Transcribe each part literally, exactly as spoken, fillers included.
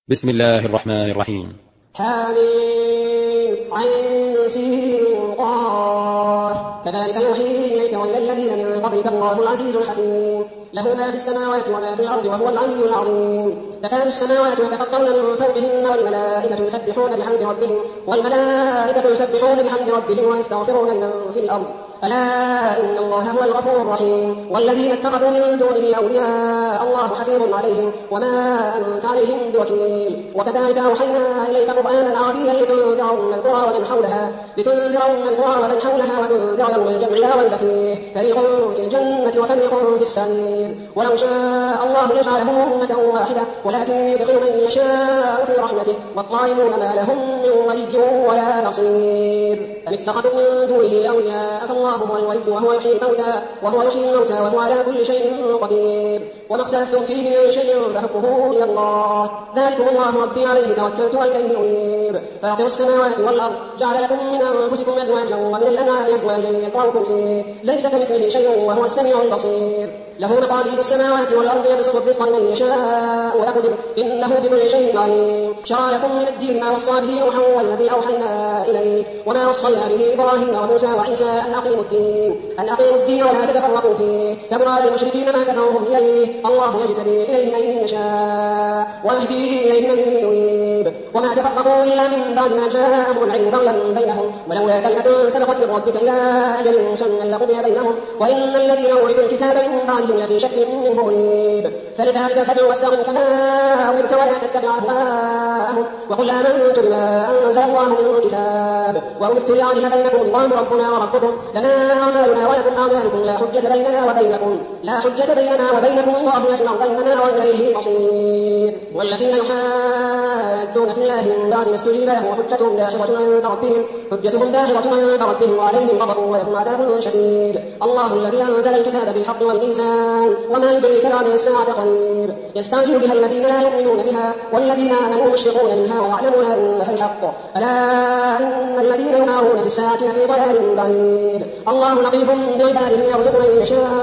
بسم الله الرحمن الرحيم. حميم عين سين قاف كذلك يوحي إليك وإلى الذين من قبلك الله العزيز الحكيم له ما في السماوات وما في الأرض وهو العلي العظيم. تكاد السماوات يتفطرن من فوقهن والملائكة يسبحون بحمد ربهم والملائكة يسبحون بحمد ربهم ويستغفرون لمن في الأرض ألا إن الله هو الغفور الرحيم. والذين اتخذوا من دونه أولياء الله حفيظ عليهم وما أنت عليهم بوكيل. وكذلك أوحينا إليك قرآنا عربيا لتنذر أم القرى ومن حولها لتنذر أم القرى ومن حولها وتنذر يوم الجمع لا ريب فيه فريق في الجنة وفريق في السعير. ولو شاء الله لجعلهم أمة واحدة ولكن يدخل من يشاء في رحمته والظالمون ما لهم من ولي ولا نصير. أم اتخذوا من دونه أولياء فالله هو الولي وهو يحيي الموتى وهو يحيي الموتى وهو على كل شيء قدير. وما اختلفتم فيه من شيء فحكمه إلى الله ذلكم الله ربي عليه توكلت وإليه أنيب. فاطر السماوات والأرض جعل لكم من أنفسكم أزواجا ومن الأنعام أزواجا يطوعكم فيه ليس كمثله شيء وهو السميع البصير. له مقاليد السماوات والأرض يبسط الرزق لمن يشاء ويقدر إنه بكل شيء عليم. شرع لكم من الدين ما وصى به نوحا والذي أوحينا إليه وما وصينا به إبراهيم وموسى وعيسى أن أقيموا الدين أن أقيموا الدين ولا تتفرقوا فيه كبر على المشركين ما كفرهم إليه الله يجتبي إليه من يشاء ويهدي إليه من يريد. وما تفرقوا إلا من بعد ما جاءهم العلم بغيا بينهم ولولا كلمة سبقت من ربك إلى أجل مسمى لقضي بينهم وإن الذين أورثوا الكتاب من بعدهم لفي شك منه مريب. فلذلك فادع واستقم كما أمرت ولا تتبع أهواءهم وقل آمنت بما أنزل الله من كتاب وأمرت لأعدل بينكم الله ربنا وربكم لنا أعمالنا ولكم أعمالكم لا حجة بيننا وبينكم لا حجة بيننا وبينكم الله يجمع بيننا وإليه المصير. والذين يحادون في الله من بعد ما استجيب له حجتهم داحضة عند ربهم حجتهم داحضة عند ربهم وعليهم غضب ولهم عذاب شديد. الله الذي أنزل الكتاب بالحق والميزان وما يدريك لعل الساعة قريب. يستعجل بها الذين لا يؤمنون بها والذين آمنوا مشفقون منها ويعلمون أنها الحق ألا إن الذين يمارون في الساعة في ضلال بعيد. الله لطيف بعباده يرزق من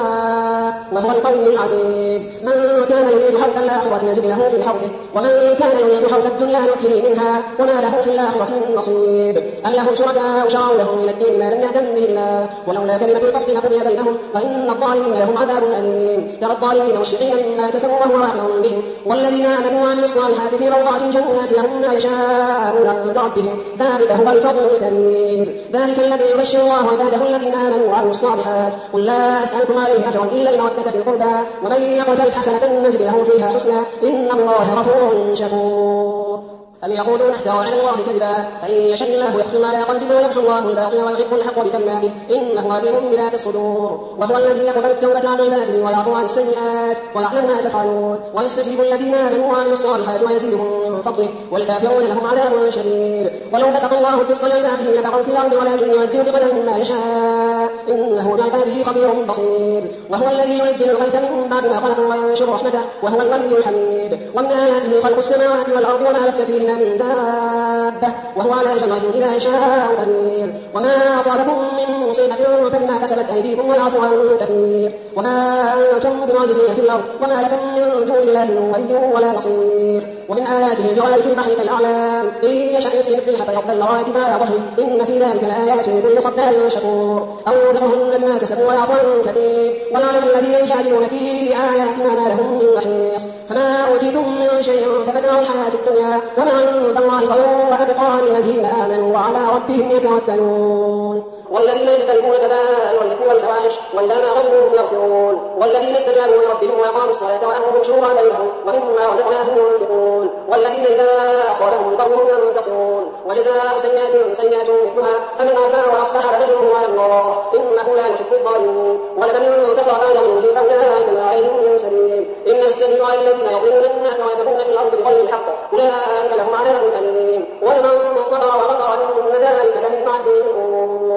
يشاء وهو القوي العزيز. من كان يريد حرث الآخرة يزد له في حرثه ومن كان يريد حرث الدنيا نؤته منها وما له في الآخرة من نصيب. أم لهم شركاء شرعوا لهم من الدين ما لم يأذن به الله ولولا كلمة الفصل لقضي بينهم وإن الظالمين لهم عذاب أليم. ترى الظالمين مشفقين مما كسبوا وهو واقع بهم والذين آمنوا وعملوا الصالحات في روضات جنات لهم ما يشاءون عند ربهم ذلك هو الفضل الكبير. ذلك الذي يبشر الله عباده الذين آمنوا وعملوا الصالحات قل لا أسألكم عليه أجرا إلا المودة في القربى ومن يقترف حسنة نزد له فيها حسنى إن الله غفور شكور. أم يقولون افترى على الله كذبا فإن يشاء الله يختم على قلبه ويمحو الله الباقي ويحق الحق بكلماته إنه عليم بذات الصدور. وهو الذي يقبل التوبة عن عباده ويعفو عن السيئات ويعلم ما تفعلون ويستجيب الذين آمنوا وعملوا الصالحات ويزيدهم من فضله والكافرون لهم عذاب شديد. ولو بسط الله الرزق لعباده لبغوا في الأرض ولكن ينزل بقدر ما يشاء إنه بعباده خبير بصير. وهو الذي ينزل الغيث من بعد ما خلقوا وينشر رحمته وهو الولي الحميد. ومن آياته خلق السماوات والأرض وما بث فيهما من دابة وهو على جمعه إذا شاء قدير. وما أصابكم من مصيبة فبما كسبت أيديكم ويعفو عن كثير. وما أنتم بمعجزين في الأرض وما لكم من دون الله من ولي ولا نصير. ومن آياته الجوال في البحر كالأعلام إن يشأ يسلم الريح فيضل راكبا على ظهره إن في ذلك لآيات لكل صبار شكور. أو يذرهن بما كسبوا ويعفو عن كثير. ويعلم الذين يجادلون في آياتنا ما لهم من محيص. فما أوتيتم من شيء فمتاع الحياة الدنيا وما عند الله خير وأبقى للذين آمنوا وعلى ربهم يتوكلون. والذين يجتنبون كبائر الإثم والفواحش وإذا ما غضبوا هم يغفرون. والذين استجابوا لربهم وأقاموا الصلاة وأمرهم شورى بينهم ومما رزقناهم ينفقون. والذين إذا أصابهم البغي هم ينتصرون. وجزاء سيئة سيئة مثلها فمن عفا وأصلح فأجره على الله إنه لا يحب الظالمين. ولمن انتصر بعد منه فأولئك ما عليهم من سبيل إن السبيل على الذين يضلون الناس ويبغون في الأرض بغير الحق أولئك لهم عذاب أليم. ولمن صبر وغفر إن ذلك لمن عزم الأمور.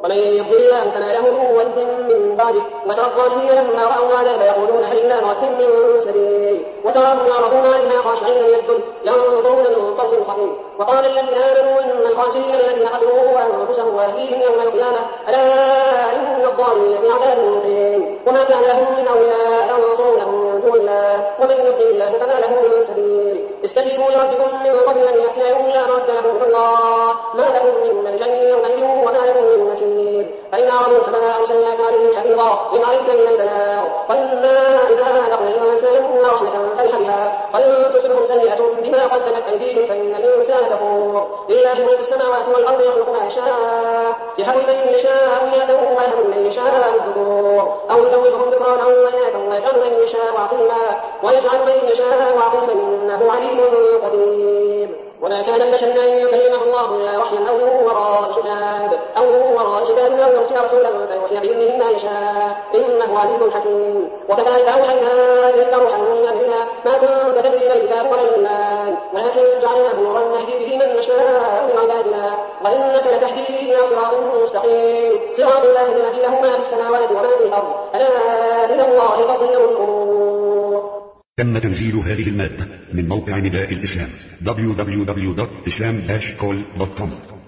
ومن يضل الله فما له من ولي من بعده. وترى الظالمين لما رأوا العذاب يقولون هل إلى مرد من سبيل وتراهم يعرضون عليها خاشعين من الذل ينظرون من طرف خفيف. وقال الذين آمنوا إن الخاسرين الذين خسروا أنفسهم وأهليهم يوم القيامة ألا إن الظالمين في عذاب مقيم. وما كان لهم من أولياء ينصرونهم من دون الله ومن يضل الله فما له من سبيل. استجيبوا لربكم من قبل أن يأتي يوم لا مرد له من الله ما لهم من ملجأ يومئذ وما لهم من نكير. فإن أعرضوا فما أرسلناك عليهم حفيظا إن عليك إلا البلاغ وإنا إذا أذقنا الإنسان منا رحمة فرح بها وإن تصبهم سيئة بما قدمت أيديهم فإن الإنسان كفور. لله ملك السماوات والأرض يخلق ما يشاء يهب من يشاء إناثا ويهب من يشاء الذكور أو يزوجهم ذكرانا وإناثا ويجعل من يشاء عقيما ويجعل من يشاء عقيما إنه عليم قدير. وما كان البشر أن يكلمه الله إلا وحيا أو من وراء حجاب أو من وراء حجاب أو يرسل رسولا فيوحي بإذنه ما يشاء إنه عليم حكيم. وكذلك أوحينا إليك روحا من أمرنا ما كنت تدري الكتاب ولا الإيمان ولكن جعلناه نورا نهدي به من نشاء من عبادنا وإنك لتهدي إلى صراط مستقيم صراط الله الذي له ما في السماوات وما في الأرض ألا إلى الله تصير الأمور. تم تنزيل هذه المادة من موقع نداء الإسلام دبليو دبليو دبليو دوت إسلام داش كول دوت كوم.